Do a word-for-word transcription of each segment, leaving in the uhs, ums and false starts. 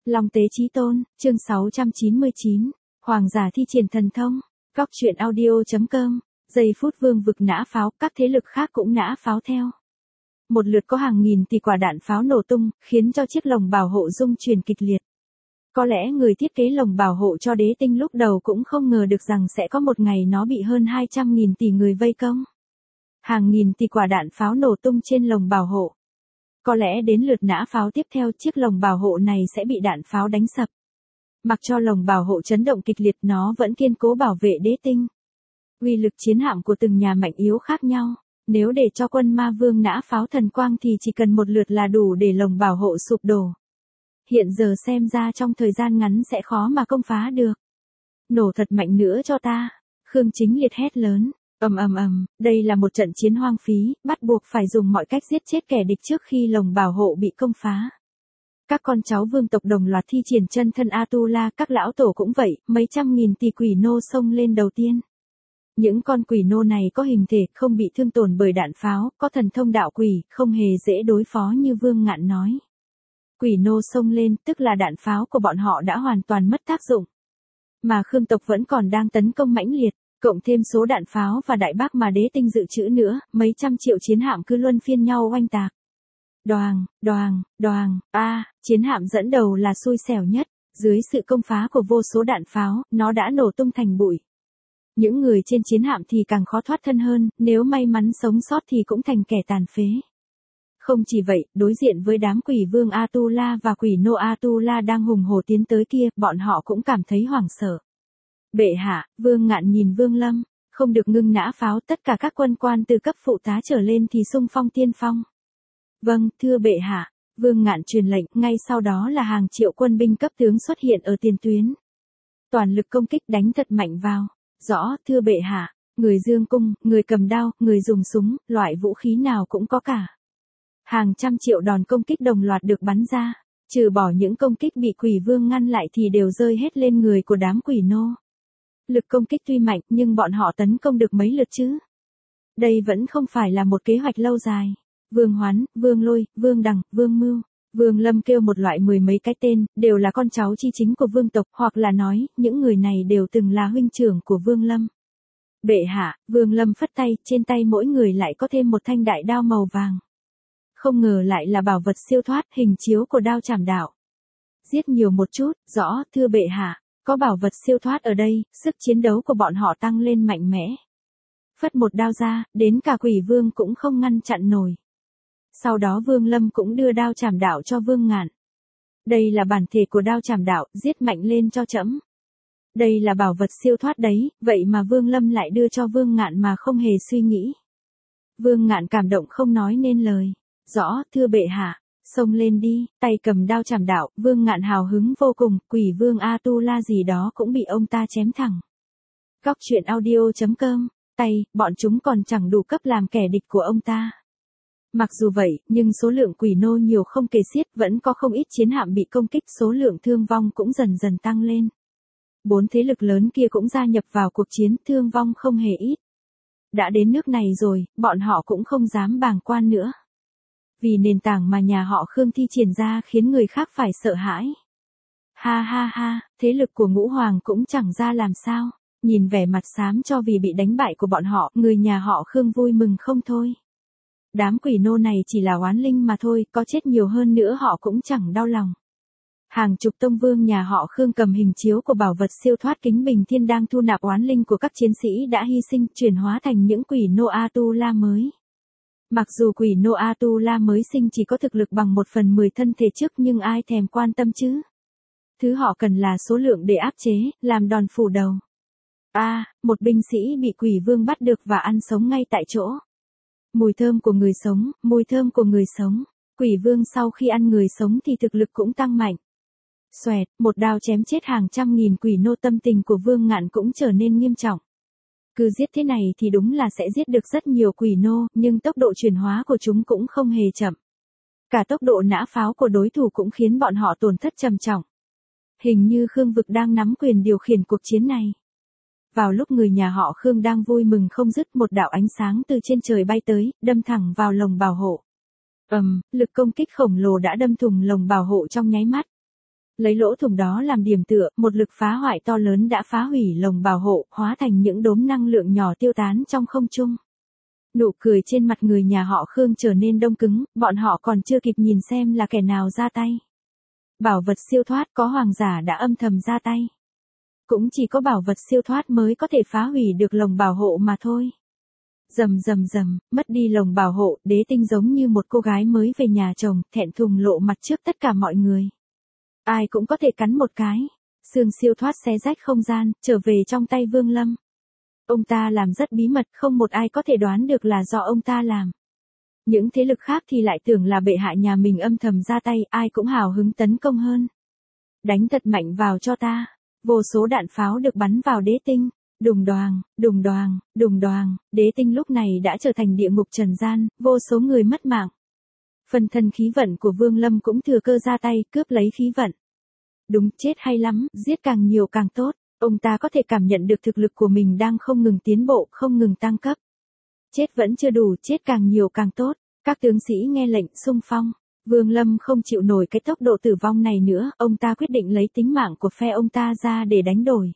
Long Tế Chí Tôn, chương sáu trăm chín mươi chín, Hoàng giả thi triển thần thông, Góc truyện audio.com, giây phút vương vực nã pháo, các thế lực khác cũng nã pháo theo. Một lượt có hàng nghìn tỷ quả đạn pháo nổ tung, khiến cho chiếc lồng bảo hộ rung chuyển kịch liệt. Có lẽ người thiết kế lồng bảo hộ cho đế tinh lúc đầu cũng không ngờ được rằng sẽ có một ngày nó bị hơn hai trăm nghìn tỷ người vây công. Hàng nghìn tỷ quả đạn pháo nổ tung trên lồng bảo hộ. Có lẽ đến lượt nã pháo tiếp theo chiếc lồng bảo hộ này sẽ bị đạn pháo đánh sập. Mặc cho lồng bảo hộ chấn động kịch liệt nó vẫn kiên cố bảo vệ đế tinh. Uy lực chiến hạm của từng nhà mạnh yếu khác nhau. Nếu để cho quân ma vương nã pháo thần quang thì chỉ cần một lượt là đủ để lồng bảo hộ sụp đổ. Hiện giờ xem ra trong thời gian ngắn sẽ khó mà công phá được. Nổ thật mạnh nữa cho ta. Khương Chính Liệt hét lớn. Ầm ầm ầm, đây là một trận chiến hoang phí, bắt buộc phải dùng mọi cách giết chết kẻ địch trước khi lồng bảo hộ bị công phá. Các con cháu vương tộc đồng loạt thi triển chân thân Atula, các lão tổ cũng vậy, mấy trăm nghìn tỷ quỷ nô xông lên đầu tiên. Những con quỷ nô này có hình thể không bị thương tổn bởi đạn pháo, có thần thông đạo quỷ, không hề dễ đối phó như Vương Ngạn nói. Quỷ nô xông lên, tức là đạn pháo của bọn họ đã hoàn toàn mất tác dụng. Mà Khương tộc vẫn còn đang tấn công mãnh liệt. Cộng thêm số đạn pháo và đại bác mà đế tinh dự trữ nữa, mấy trăm triệu chiến hạm cứ luân phiên nhau oanh tạc. Đoàng, đoàng, đoàng, a, chiến hạm dẫn đầu là xui xẻo nhất, dưới sự công phá của vô số đạn pháo, nó đã nổ tung thành bụi. Những người trên chiến hạm thì càng khó thoát thân hơn, nếu may mắn sống sót thì cũng thành kẻ tàn phế. Không chỉ vậy, đối diện với đám quỷ vương Atula và quỷ nô Atula đang hùng hổ tiến tới kia, bọn họ cũng cảm thấy hoảng sợ. Bệ hạ, Vương Ngạn nhìn Vương Lâm, không được ngưng nã pháo, tất cả các quân quan từ cấp phụ tá trở lên thì xung phong tiên phong. Vâng, thưa bệ hạ, Vương Ngạn truyền lệnh, ngay sau đó là hàng triệu quân binh cấp tướng xuất hiện ở tiền tuyến. Toàn lực công kích đánh thật mạnh vào. Rõ, thưa bệ hạ, người dương cung, người cầm đao, người dùng súng, loại vũ khí nào cũng có cả. Hàng trăm triệu đòn công kích đồng loạt được bắn ra, trừ bỏ những công kích bị quỷ vương ngăn lại thì đều rơi hết lên người của đám quỷ nô. Lực công kích tuy mạnh nhưng bọn họ tấn công được mấy lượt chứ. Đây vẫn không phải là một kế hoạch lâu dài. Vương Hoán, Vương Lôi, Vương Đằng, Vương Mưu, Vương Lâm kêu một loại mười mấy cái tên, đều là con cháu chi chính của vương tộc, hoặc là nói, những người này đều từng là huynh trưởng của Vương Lâm. Bệ hạ, Vương Lâm phất tay, trên tay mỗi người lại có thêm một thanh đại đao màu vàng. Không ngờ lại là bảo vật siêu thoát, hình chiếu của đao trảm đạo. Giết nhiều một chút, rõ, thưa bệ hạ. Có bảo vật siêu thoát ở đây, sức chiến đấu của bọn họ tăng lên mạnh mẽ. Phất một đao ra, đến cả quỷ vương cũng không ngăn chặn nổi. Sau đó Vương Lâm cũng đưa đao trảm đạo cho Vương Ngạn. Đây là bản thể của đao trảm đạo, giết mạnh lên cho trẫm. Đây là bảo vật siêu thoát đấy, vậy mà Vương Lâm lại đưa cho Vương Ngạn mà không hề suy nghĩ. Vương Ngạn cảm động không nói nên lời. Rõ, thưa bệ hạ. Xông lên đi, tay cầm đao trảm đạo, Vương Ngạn hào hứng vô cùng, quỷ vương Atula gì đó cũng bị ông ta chém thẳng. Góc truyện audio.com, tay, bọn chúng còn chẳng đủ cấp làm kẻ địch của ông ta. Mặc dù vậy, nhưng số lượng quỷ nô nhiều không kể xiết, vẫn có không ít chiến hạm bị công kích, số lượng thương vong cũng dần dần tăng lên. Bốn thế lực lớn kia cũng gia nhập vào cuộc chiến, thương vong không hề ít. Đã đến nước này rồi, bọn họ cũng không dám bàng quan nữa. Vì nền tảng mà nhà họ Khương thi triển ra khiến người khác phải sợ hãi. Ha ha ha, thế lực của Ngũ Hoàng cũng chẳng ra làm sao. Nhìn vẻ mặt xám cho vì bị đánh bại của bọn họ, người nhà họ Khương vui mừng không thôi. Đám quỷ nô này chỉ là oán linh mà thôi, có chết nhiều hơn nữa họ cũng chẳng đau lòng. Hàng chục tông vương nhà họ Khương cầm hình chiếu của bảo vật siêu thoát Kính Bình Thiên đang thu nạp oán linh của các chiến sĩ đã hy sinh, chuyển hóa thành những quỷ nô Atula mới. Mặc dù quỷ nô Atula mới sinh chỉ có thực lực bằng một phần mười thân thể trước nhưng ai thèm quan tâm chứ. Thứ họ cần là số lượng để áp chế, làm đòn phủ đầu. A, à, một binh sĩ bị quỷ vương bắt được và ăn sống ngay tại chỗ. Mùi thơm của người sống, mùi thơm của người sống. Quỷ vương sau khi ăn người sống thì thực lực cũng tăng mạnh. Xoẹt, một đao chém chết hàng trăm nghìn quỷ nô, tâm tình của Vương Ngạn cũng trở nên nghiêm trọng. Cứ giết thế này thì đúng là sẽ giết được rất nhiều quỷ nô, nhưng tốc độ chuyển hóa của chúng cũng không hề chậm. Cả tốc độ nã pháo của đối thủ cũng khiến bọn họ tổn thất trầm trọng. Hình như Khương vực đang nắm quyền điều khiển cuộc chiến này. Vào lúc người nhà họ Khương đang vui mừng không dứt, một đạo ánh sáng từ trên trời bay tới, đâm thẳng vào lồng bảo hộ. Ầm, um, lực công kích khổng lồ đã đâm thủng lồng bảo hộ trong nháy mắt. Lấy lỗ thủng đó làm điểm tựa, một lực phá hoại to lớn đã phá hủy lồng bảo hộ, hóa thành những đốm năng lượng nhỏ tiêu tán trong không trung. Nụ cười trên mặt người nhà họ Khương trở nên đông cứng, bọn họ còn chưa kịp nhìn xem là kẻ nào ra tay. Bảo vật siêu thoát có hoàng giả đã âm thầm ra tay. Cũng chỉ có bảo vật siêu thoát mới có thể phá hủy được lồng bảo hộ mà thôi. Rầm rầm rầm, mất đi lồng bảo hộ, Đế Tinh giống như một cô gái mới về nhà chồng, thẹn thùng lộ mặt trước tất cả mọi người. Ai cũng có thể cắn một cái. Xương siêu thoát xé rách không gian, trở về trong tay Vương Lâm. Ông ta làm rất bí mật, không một ai có thể đoán được là do ông ta làm. Những thế lực khác thì lại tưởng là bệ hạ nhà mình âm thầm ra tay, ai cũng hào hứng tấn công hơn. Đánh thật mạnh vào cho ta. Vô số đạn pháo được bắn vào Đế Tinh. Đùng đoàng, đùng đoàng, đùng đoàng, Đế Tinh lúc này đã trở thành địa ngục trần gian, vô số người mất mạng. Phần thân khí vận của Vương Lâm cũng thừa cơ ra tay, cướp lấy khí vận. Đúng, chết hay lắm, giết càng nhiều càng tốt. Ông ta có thể cảm nhận được thực lực của mình đang không ngừng tiến bộ, không ngừng tăng cấp. Chết vẫn chưa đủ, chết càng nhiều càng tốt. Các tướng sĩ nghe lệnh xung phong. Vương Lâm không chịu nổi cái tốc độ tử vong này nữa, ông ta quyết định lấy tính mạng của phe ông ta ra để đánh đổi.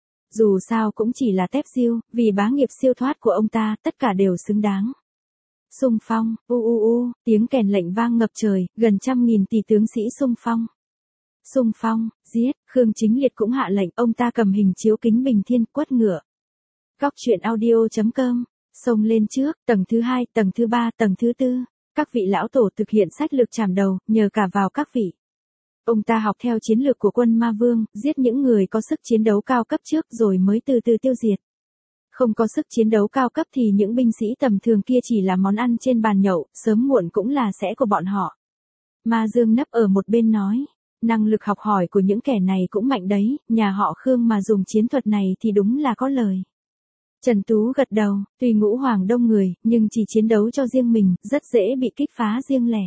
Dù sao cũng chỉ là tép diêu, vì bá nghiệp siêu thoát của ông ta, tất cả đều xứng đáng. Xung phong, u u u, tiếng kèn lệnh vang ngập trời, gần trăm nghìn tỷ tướng sĩ xung phong. Xung phong, giết, Khương Chính Liệt cũng hạ lệnh, ông ta cầm hình chiếu kính bình thiên, quất ngựa. Góc truyện audio chấm com, xông lên trước, tầng thứ hai, tầng thứ ba, tầng thứ tư. Các vị lão tổ thực hiện sách lược chàm đầu, nhờ cả vào các vị. Ông ta học theo chiến lược của quân ma vương, giết những người có sức chiến đấu cao cấp trước rồi mới từ từ tiêu diệt. Không có sức chiến đấu cao cấp thì những binh sĩ tầm thường kia chỉ là món ăn trên bàn nhậu, sớm muộn cũng là sẽ của bọn họ. Ma Dương nấp ở một bên nói, năng lực học hỏi của những kẻ này cũng mạnh đấy, nhà họ Khương mà dùng chiến thuật này thì đúng là có lời. Trần Tú gật đầu, tuy ngũ hoàng đông người, nhưng chỉ chiến đấu cho riêng mình, rất dễ bị kích phá riêng lẻ.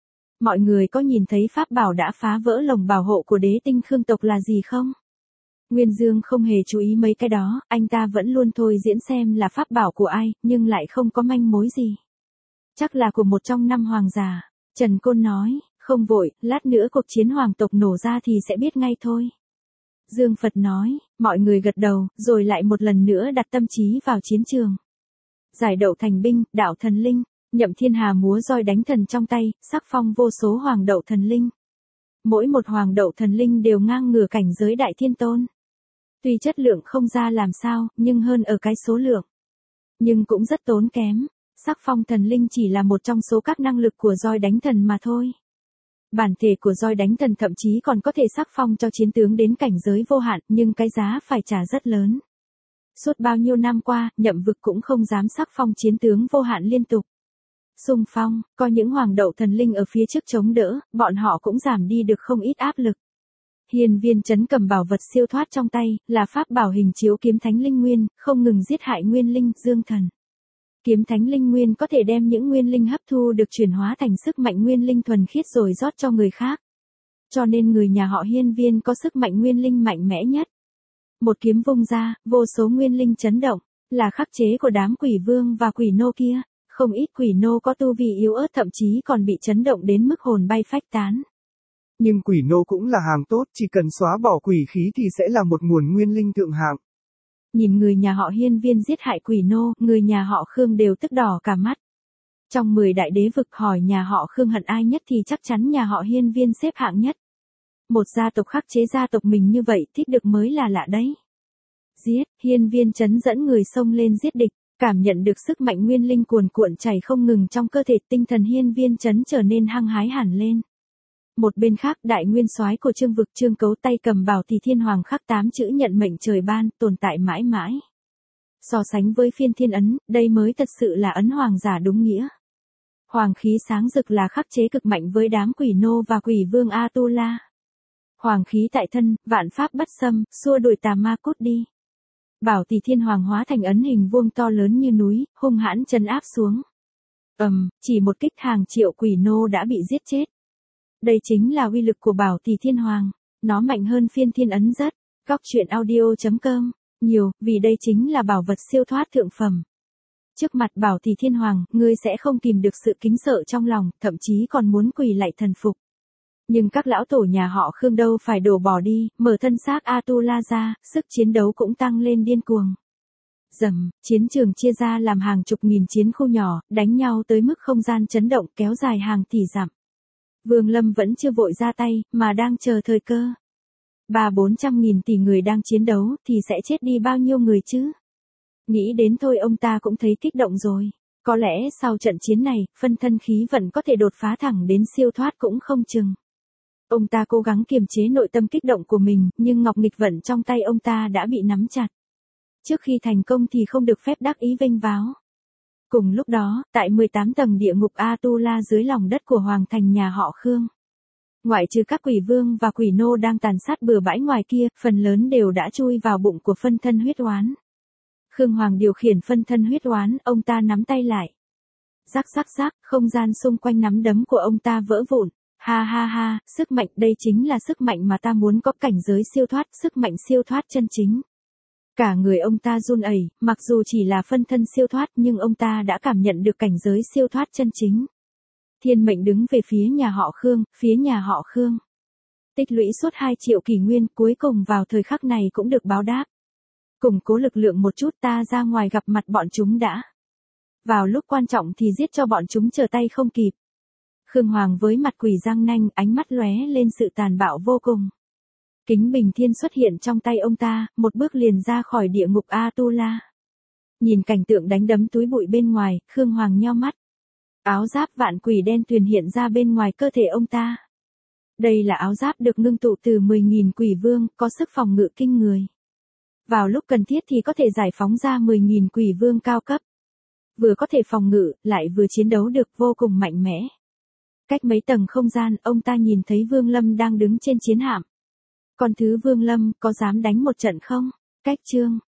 Mọi người có nhìn thấy pháp bảo đã phá vỡ lồng bảo hộ của Đế Tinh Khương tộc là gì không? Nguyên Dương không hề chú ý mấy cái đó, anh ta vẫn luôn thôi diễn xem là pháp bảo của ai, nhưng lại không có manh mối gì. Chắc là của một trong năm hoàng giả. Trần Côn nói, không vội, lát nữa cuộc chiến hoàng tộc nổ ra thì sẽ biết ngay thôi. Dương Phật nói, mọi người gật đầu, rồi lại một lần nữa đặt tâm trí vào chiến trường. Giải đậu thành binh, đạo thần linh, Nhậm Thiên Hà múa roi đánh thần trong tay, sắc phong vô số hoàng đậu thần linh. Mỗi một hoàng đậu thần linh đều ngang ngửa cảnh giới đại thiên tôn. Tuy chất lượng không ra làm sao, nhưng hơn ở cái số lượng. Nhưng cũng rất tốn kém, sắc phong thần linh chỉ là một trong số các năng lực của roi đánh thần mà thôi. Bản thể của roi đánh thần thậm chí còn có thể sắc phong cho chiến tướng đến cảnh giới vô hạn, nhưng cái giá phải trả rất lớn. Suốt bao nhiêu năm qua, Nhậm Vực cũng không dám sắc phong chiến tướng vô hạn liên tục. Xung phong, có những hoàng đậu thần linh ở phía trước chống đỡ, bọn họ cũng giảm đi được không ít áp lực. Hiên Viên Chấn cầm bảo vật siêu thoát trong tay, là pháp bảo hình chiếu kiếm thánh linh nguyên, không ngừng giết hại nguyên linh, dương thần. Kiếm thánh linh nguyên có thể đem những nguyên linh hấp thu được chuyển hóa thành sức mạnh nguyên linh thuần khiết rồi rót cho người khác. Cho nên người nhà họ Hiên Viên có sức mạnh nguyên linh mạnh mẽ nhất. Một kiếm vung ra, vô số nguyên linh chấn động, là khắc chế của đám quỷ vương và quỷ nô kia. Không ít quỷ nô có tu vi yếu ớt thậm chí còn bị chấn động đến mức hồn bay phách tán. Nhưng quỷ nô cũng là hàng tốt, chỉ cần xóa bỏ quỷ khí thì sẽ là một nguồn nguyên linh thượng hạng. Nhìn người nhà họ Hiên Viên giết hại quỷ nô, người nhà họ Khương đều tức đỏ cả mắt. Trong mười đại đế vực hỏi nhà họ Khương hận ai nhất thì chắc chắn nhà họ Hiên Viên xếp hạng nhất. Một gia tộc khắc chế gia tộc mình như vậy thích được mới là lạ đấy. Giết, Hiên Viên Chấn dẫn người xông lên giết địch, cảm nhận được sức mạnh nguyên linh cuồn cuộn chảy không ngừng trong cơ thể, tinh thần Hiên Viên Chấn trở nên hăng hái hẳn lên. Một bên khác, đại nguyên soái của Trương Vực Trương Cấu tay cầm bảo thì thiên hoàng khắc tám chữ nhận mệnh trời ban, tồn tại mãi mãi. So sánh với phiên thiên ấn, đây mới thật sự là ấn hoàng giả đúng nghĩa. Hoàng khí sáng rực là khắc chế cực mạnh với đám quỷ nô và quỷ vương Atula. Hoàng khí tại thân, vạn pháp bất xâm, xua đuổi tà ma cút đi. Bảo Tỷ Thiên Hoàng hóa thành ấn hình vuông to lớn như núi, hung hãn trấn áp xuống. Ầm, um, chỉ một kích hàng triệu quỷ nô đã bị giết chết. Đây chính là uy lực của Bảo Tỷ Thiên Hoàng, nó mạnh hơn phiên thiên ấn rất. Góc truyện audio chấm com, nhiều, vì đây chính là bảo vật siêu thoát thượng phẩm. Trước mặt Bảo Tỷ Thiên Hoàng, ngươi sẽ không kìm được sự kính sợ trong lòng, thậm chí còn muốn quỳ lạy thần phục. Nhưng các lão tổ nhà họ Khương đâu phải đổ bỏ đi, mở thân xác Atula ra, sức chiến đấu cũng tăng lên điên cuồng. Rầm, chiến trường chia ra làm hàng chục nghìn chiến khu nhỏ, đánh nhau tới mức không gian chấn động kéo dài hàng tỷ dặm. Vương Lâm vẫn chưa vội ra tay, mà đang chờ thời cơ. Ba bốn trăm nghìn tỷ người đang chiến đấu, thì sẽ chết đi bao nhiêu người chứ? Nghĩ đến thôi ông ta cũng thấy kích động rồi. Có lẽ sau trận chiến này, phân thân khí vận có thể đột phá thẳng đến siêu thoát cũng không chừng. Ông ta cố gắng kiềm chế nội tâm kích động của mình, nhưng ngọc nghịch vận trong tay ông ta đã bị nắm chặt. Trước khi thành công thì không được phép đắc ý vênh váo. Cùng lúc đó, tại mười tám tầng địa ngục Atula dưới lòng đất của hoàng thành nhà họ Khương. Ngoại trừ các quỷ vương và quỷ nô đang tàn sát bừa bãi ngoài kia, phần lớn đều đã chui vào bụng của phân thân huyết oán. Khương Hoàng điều khiển phân thân huyết oán, ông ta nắm tay lại. Rắc rắc rắc, không gian xung quanh nắm đấm của ông ta vỡ vụn. Ha ha ha, sức mạnh, đây chính là sức mạnh mà ta muốn có, cảnh giới siêu thoát, sức mạnh siêu thoát chân chính. Cả người ông ta run ẩy, mặc dù chỉ là phân thân siêu thoát nhưng ông ta đã cảm nhận được cảnh giới siêu thoát chân chính. Thiên mệnh đứng về phía nhà họ Khương, phía nhà họ Khương. Tích lũy suốt hai triệu kỷ nguyên, cuối cùng vào thời khắc này cũng được báo đáp. Củng cố lực lượng một chút, ta ra ngoài gặp mặt bọn chúng đã. Vào lúc quan trọng thì giết cho bọn chúng trở tay không kịp. Khương Hoàng với mặt quỷ răng nanh, ánh mắt lóe lên sự tàn bạo vô cùng. Kính bình thiên xuất hiện trong tay ông ta, một bước liền ra khỏi địa ngục Atula. Nhìn cảnh tượng đánh đấm túi bụi bên ngoài, Khương Hoàng nheo mắt. Áo giáp vạn quỷ đen tuyền hiện ra bên ngoài cơ thể ông ta. Đây là áo giáp được ngưng tụ từ mười nghìn quỷ vương, có sức phòng ngự kinh người. Vào lúc cần thiết thì có thể giải phóng ra mười nghìn quỷ vương cao cấp. Vừa có thể phòng ngự, lại vừa chiến đấu được vô cùng mạnh mẽ. Cách mấy tầng không gian, ông ta nhìn thấy Vương Lâm đang đứng trên chiến hạm. Còn thứ Vương Lâm, có dám đánh một trận không? Cách chương